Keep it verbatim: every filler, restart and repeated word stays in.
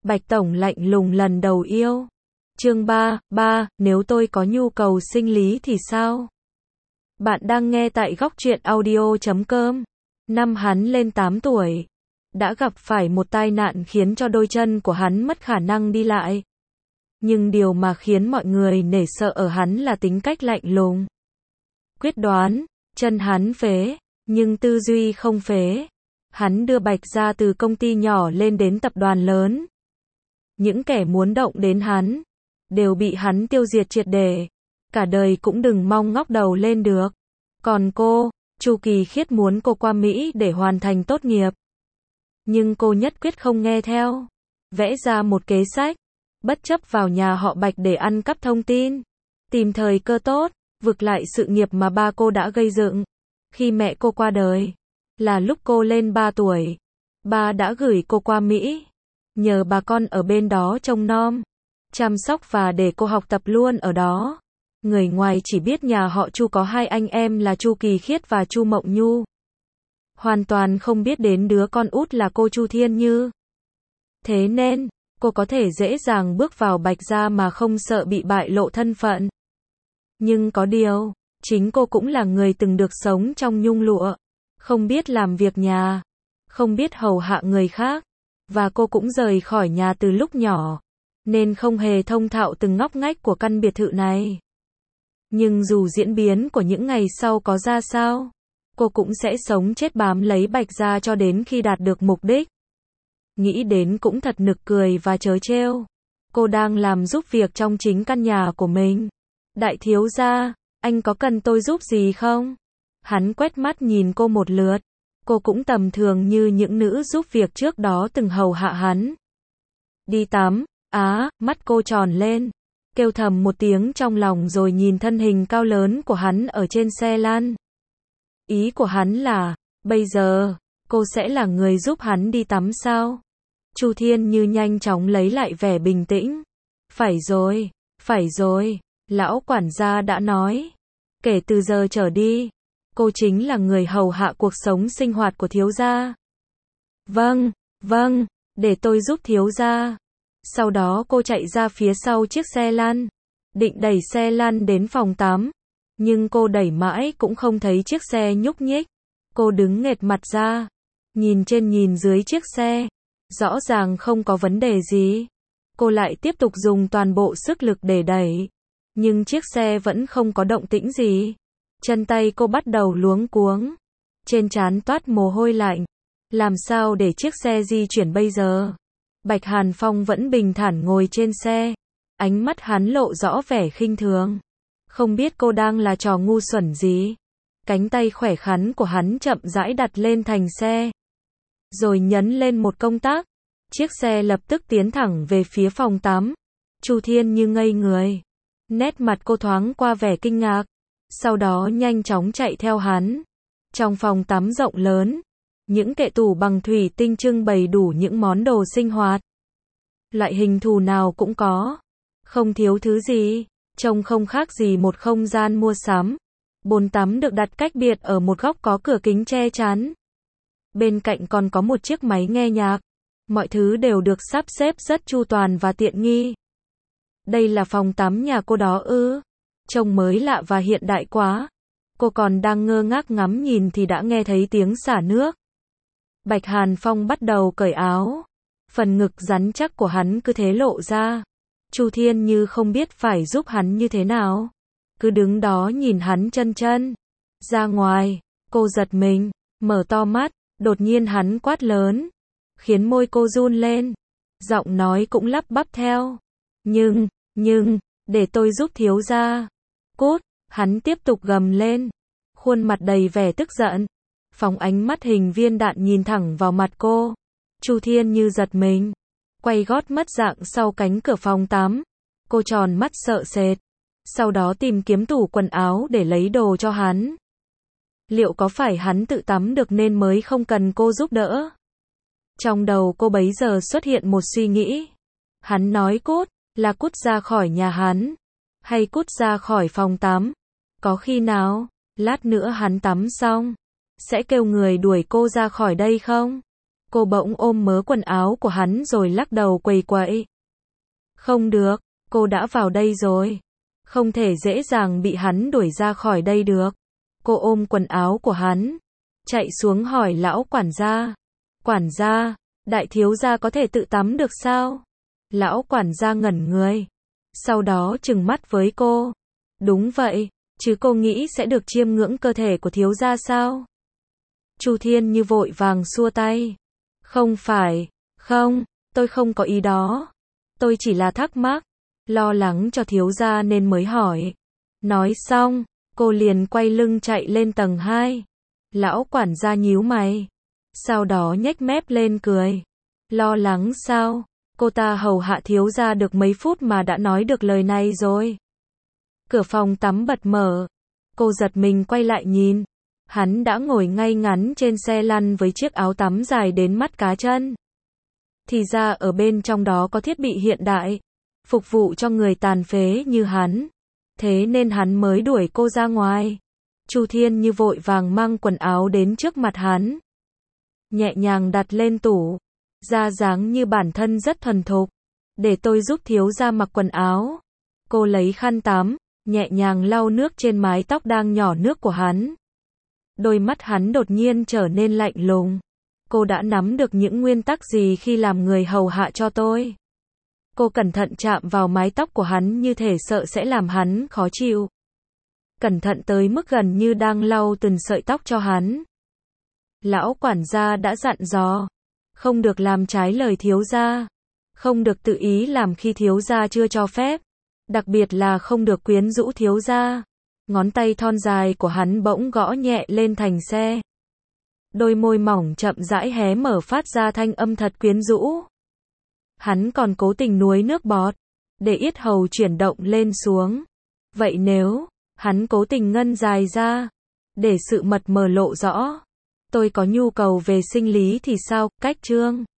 Bạch Tổng lạnh lùng lần đầu yêu. Chương ba, ba, nếu tôi có nhu cầu sinh lý thì sao? Bạn đang nghe tại góc truyện audio chấm com. Năm hắn lên tám tuổi, đã gặp phải một tai nạn khiến cho đôi chân của hắn mất khả năng đi lại. Nhưng điều mà khiến mọi người nể sợ ở hắn là tính cách lạnh lùng, quyết đoán. Chân hắn phế, nhưng tư duy không phế. Hắn đưa Bạch ra từ công ty nhỏ lên đến tập đoàn lớn. Những kẻ muốn động đến hắn, đều bị hắn tiêu diệt triệt để. Cả đời cũng đừng mong ngóc đầu lên được. Còn cô, Chu Kỳ Khiết muốn cô qua Mỹ để hoàn thành tốt nghiệp. Nhưng cô nhất quyết không nghe theo. Vẽ ra một kế sách, bất chấp vào nhà họ Bạch để ăn cắp thông tin. Tìm thời cơ tốt, vực lại sự nghiệp mà ba cô đã gây dựng. Khi mẹ cô qua đời, là lúc cô lên ba tuổi. Ba đã gửi cô qua Mỹ, nhờ bà con ở bên đó trông nom, chăm sóc và để cô học tập luôn ở đó. Người ngoài chỉ biết nhà họ Chu có hai anh em là Chu Kỳ Khiết và Chu Mộng Nhu. Hoàn toàn không biết đến đứa con út là cô Chu Thiên Như. Thế nên, cô có thể dễ dàng bước vào Bạch gia mà không sợ bị bại lộ thân phận. Nhưng có điều, chính cô cũng là người từng được sống trong nhung lụa, không biết làm việc nhà, không biết hầu hạ người khác, và cô cũng rời khỏi nhà từ lúc nhỏ, nên không hề thông thạo từng ngóc ngách của căn biệt thự này. Nhưng dù diễn biến của những ngày sau có ra sao, cô cũng sẽ sống chết bám lấy Bạch gia cho đến khi đạt được mục đích. Nghĩ đến cũng thật nực cười và trớ trêu. Cô đang làm giúp việc trong chính căn nhà của mình. Đại thiếu gia, anh có cần tôi giúp gì không? Hắn quét mắt nhìn cô một lượt. Cô cũng tầm thường như những nữ giúp việc trước đó từng hầu hạ hắn. Đi tắm. Á, mắt cô tròn lên, kêu thầm một tiếng trong lòng rồi nhìn thân hình cao lớn của hắn ở trên xe lăn. Ý của hắn là, bây giờ, cô sẽ là người giúp hắn đi tắm sao? Chu Thiên Như nhanh chóng lấy lại vẻ bình tĩnh. Phải rồi, phải rồi, lão quản gia đã nói. Kể từ giờ trở đi, cô chính là người hầu hạ cuộc sống sinh hoạt của thiếu gia. Vâng, vâng, để tôi giúp thiếu gia. Sau đó cô chạy ra phía sau chiếc xe lăn, định đẩy xe lăn đến phòng tắm. Nhưng cô đẩy mãi cũng không thấy chiếc xe nhúc nhích. Cô đứng nghệt mặt ra, nhìn trên nhìn dưới chiếc xe. Rõ ràng không có vấn đề gì. Cô lại tiếp tục dùng toàn bộ sức lực để đẩy. Nhưng chiếc xe vẫn không có động tĩnh gì. Chân tay cô bắt đầu luống cuống. Trên trán toát mồ hôi lạnh. Làm sao để chiếc xe di chuyển bây giờ? Bạch Hàn Phong vẫn bình thản ngồi trên xe. Ánh mắt hắn lộ rõ vẻ khinh thường. Không biết cô đang là trò ngu xuẩn gì. Cánh tay khỏe khoắn của hắn chậm rãi đặt lên thành xe. Rồi nhấn lên một công tắc. Chiếc xe lập tức tiến thẳng về phía phòng tắm. Chu Thiên Như ngây người. Nét mặt cô thoáng qua vẻ kinh ngạc. Sau đó nhanh chóng chạy theo hắn. Trong phòng tắm rộng lớn, những kệ tủ bằng thủy tinh trưng bày đủ những món đồ sinh hoạt. Loại hình thù nào cũng có. Không thiếu thứ gì. Trông không khác gì một không gian mua sắm. Bồn tắm được đặt cách biệt ở một góc có cửa kính che chắn. Bên cạnh còn có một chiếc máy nghe nhạc. Mọi thứ đều được sắp xếp rất chu toàn và tiện nghi. Đây là phòng tắm nhà cô đó ư? Trông mới lạ và hiện đại quá. Cô còn đang ngơ ngác ngắm nhìn thì đã nghe thấy tiếng xả nước. Bạch Hàn Phong bắt đầu cởi áo. Phần ngực rắn chắc của hắn cứ thế lộ ra. Chu Thiên Như không biết phải giúp hắn như thế nào. Cứ đứng đó nhìn hắn chân chân. Ra ngoài, cô giật mình, mở to mắt. Đột nhiên hắn quát lớn, khiến môi cô run lên. Giọng nói cũng lắp bắp theo. Nhưng, nhưng, để tôi giúp thiếu gia. Cút, hắn tiếp tục gầm lên. Khuôn mặt đầy vẻ tức giận. Phóng ánh mắt hình viên đạn nhìn thẳng vào mặt cô. Chu Thiên Như giật mình. Quay gót mất dạng sau cánh cửa phòng tắm. Cô tròn mắt sợ sệt. Sau đó tìm kiếm tủ quần áo để lấy đồ cho hắn. Liệu có phải hắn tự tắm được nên mới không cần cô giúp đỡ? Trong đầu cô bấy giờ xuất hiện một suy nghĩ. Hắn nói cút, là cút ra khỏi nhà hắn, hay cút ra khỏi phòng tắm? Có khi nào, lát nữa hắn tắm xong, sẽ kêu người đuổi cô ra khỏi đây không? Cô bỗng ôm mớ quần áo của hắn rồi lắc đầu quầy quậy. Không được, cô đã vào đây rồi. Không thể dễ dàng bị hắn đuổi ra khỏi đây được. Cô ôm quần áo của hắn, chạy xuống hỏi lão quản gia. Quản gia, đại thiếu gia có thể tự tắm được sao? Lão quản gia ngẩn người. Sau đó trừng mắt với cô. Đúng vậy, chứ cô nghĩ sẽ được chiêm ngưỡng cơ thể của thiếu gia sao? Chu Thiên Như vội vàng xua tay. Không phải, không, tôi không có ý đó. Tôi chỉ là thắc mắc, lo lắng cho thiếu gia nên mới hỏi. Nói xong, cô liền quay lưng chạy lên tầng hai. Lão quản gia nhíu mày. Sau đó nhếch mép lên cười. Lo lắng sao? Cô ta hầu hạ thiếu gia được mấy phút mà đã nói được lời này rồi. Cửa phòng tắm bật mở. Cô giật mình quay lại nhìn. Hắn đã ngồi ngay ngắn trên xe lăn với chiếc áo tắm dài đến mắt cá chân. Thì ra ở bên trong đó có thiết bị hiện đại, phục vụ cho người tàn phế như hắn. Thế nên hắn mới đuổi cô ra ngoài. Chu Thiên Như vội vàng mang quần áo đến trước mặt hắn. Nhẹ nhàng đặt lên tủ. Ra dáng như bản thân rất thuần thục. Để tôi giúp thiếu gia mặc quần áo. Cô lấy khăn tắm, nhẹ nhàng lau nước trên mái tóc đang nhỏ nước của hắn. Đôi mắt hắn đột nhiên trở nên lạnh lùng. Cô đã nắm được những nguyên tắc gì khi làm người hầu hạ cho tôi? Cô cẩn thận chạm vào mái tóc của hắn như thể sợ sẽ làm hắn khó chịu. Cẩn thận tới mức gần như đang lau từng sợi tóc cho hắn. Lão quản gia đã dặn dò. Không được làm trái lời thiếu gia. Không được tự ý làm khi thiếu gia chưa cho phép. Đặc biệt là không được quyến rũ thiếu gia. Ngón tay thon dài của hắn bỗng gõ nhẹ lên thành xe. Đôi môi mỏng chậm rãi hé mở phát ra thanh âm thật quyến rũ. Hắn còn cố tình nuốt nước bọt, để yết hầu chuyển động lên xuống. Vậy nếu, hắn cố tình ngân dài ra, để sự mật mờ lộ rõ. Tôi có nhu cầu về sinh lý thì sao? Cách chương